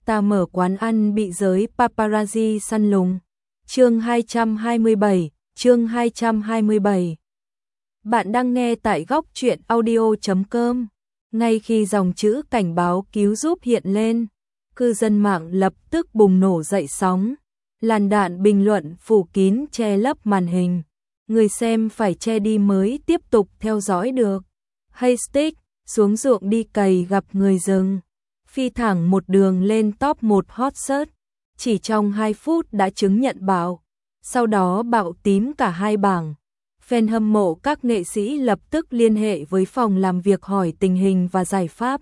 Ta mở quán ăn bị giới paparazzi săn lùng. Chương 227. Bạn đang nghe tại góc truyện audio.com. Ngay khi dòng chữ cảnh báo cứu giúp hiện lên, cư dân mạng lập tức bùng nổ dậy sóng. Làn đạn bình luận phủ kín che lấp màn hình. Người xem phải che đi mới tiếp tục theo dõi được. Haystack, xuống ruộng đi cày gặp người rừng. Phi thẳng một đường lên top 1 hot search. Chỉ trong 2 phút đã chứng nhận bạo. Sau đó bạo tím cả hai bảng. Fan hâm mộ các nghệ sĩ lập tức liên hệ với phòng làm việc hỏi tình hình và giải pháp.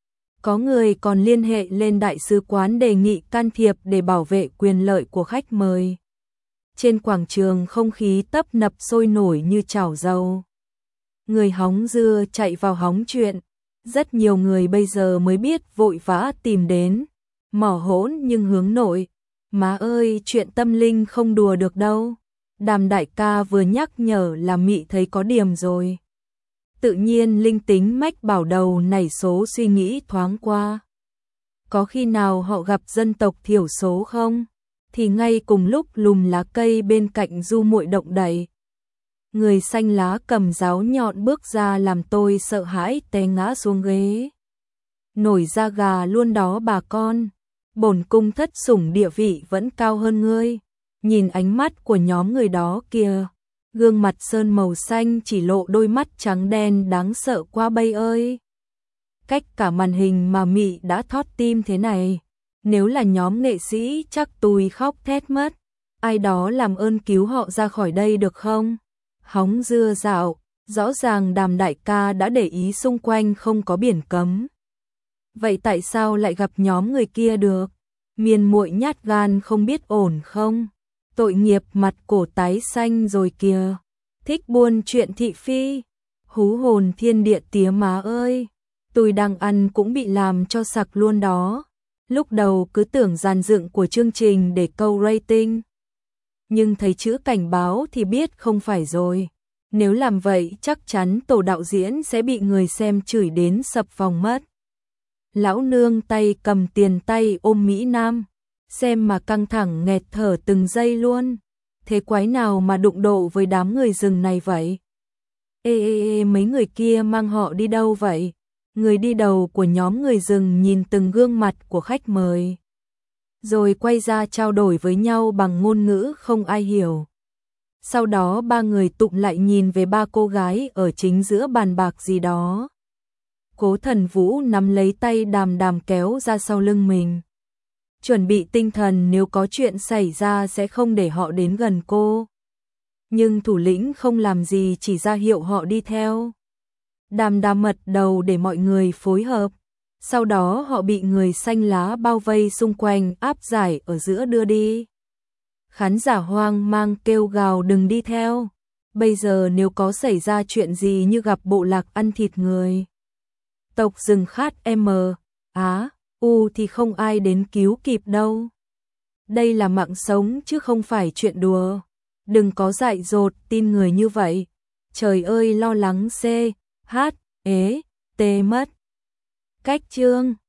Có người còn liên hệ lên đại sứ quán đề nghị can thiệp để bảo vệ quyền lợi của khách mời. Trên quảng trường không khí tấp nập sôi nổi như chảo dầu. Người hóng dưa chạy vào hóng chuyện. Rất nhiều người bây giờ mới biết vội vã tìm đến. Mỏ hỗn nhưng hướng nội. Má ơi, chuyện tâm linh không đùa được đâu. Đàm đại ca vừa nhắc nhở là mị thấy có điểm rồi. Tự nhiên linh tính mách bảo đầu nảy số suy nghĩ thoáng qua. Có khi nào họ gặp dân tộc thiểu số không? Thì ngay cùng lúc lùm lá cây bên cạnh du muội động đậy. Người xanh lá cầm giáo nhọn bước ra làm tôi sợ hãi té ngã xuống ghế. Nổi da gà luôn đó bà con. Bổn cung thất sủng địa vị vẫn cao hơn ngươi. Nhìn ánh mắt của nhóm người đó kìa. Gương mặt sơn màu xanh chỉ lộ đôi mắt trắng đen đáng sợ quá bay ơi. Cách cả màn hình mà mị đã thót tim thế này. Nếu là nhóm nghệ sĩ chắc tui khóc thét mất. Ai đó làm ơn cứu họ ra khỏi đây được không? Hóng dưa dạo, rõ ràng Đàm đại ca đã để ý xung quanh không có biển cấm. Vậy tại sao lại gặp nhóm người kia được? Miên muội nhát gan không biết ổn không? Tội nghiệp mặt cổ tái xanh rồi kìa. Thích buôn chuyện thị phi. Hú hồn thiên địa tía má ơi. Tôi đang ăn cũng bị làm cho sặc luôn đó. Lúc đầu cứ tưởng dàn dựng của chương trình để câu rating. Nhưng thấy chữ cảnh báo thì biết không phải rồi. Nếu làm vậy chắc chắn tổ đạo diễn sẽ bị người xem chửi đến sập phòng mất. Lão nương tay cầm tiền tay ôm Mỹ Nam. Xem mà căng thẳng nghẹt thở từng giây luôn. Thế quái nào mà đụng độ với đám người rừng này vậy? Ê, mấy người kia mang họ đi đâu vậy? Người đi đầu của nhóm người rừng nhìn từng gương mặt của khách mời. Rồi quay ra trao đổi với nhau bằng ngôn ngữ không ai hiểu. Sau đó ba người tụm lại nhìn về ba cô gái ở chính giữa bàn bạc gì đó. Cố Thần Vũ nắm lấy tay Đàm Đàm kéo ra sau lưng mình. Chuẩn bị tinh thần nếu có chuyện xảy ra sẽ không để họ đến gần cô. Nhưng thủ lĩnh không làm gì chỉ ra hiệu họ đi theo. Đàm Đàm mật đầu để mọi người phối hợp. Sau đó họ bị người xanh lá bao vây xung quanh áp giải ở giữa đưa đi. Khán giả hoang mang kêu gào đừng đi theo. Bây giờ nếu có xảy ra chuyện gì như gặp bộ lạc ăn thịt người. Tộc rừng khát thì không ai đến cứu kịp đâu. Đây là mạng sống chứ không phải chuyện đùa. Đừng có dại dột tin người như vậy. Trời ơi lo lắng mất. Cách chương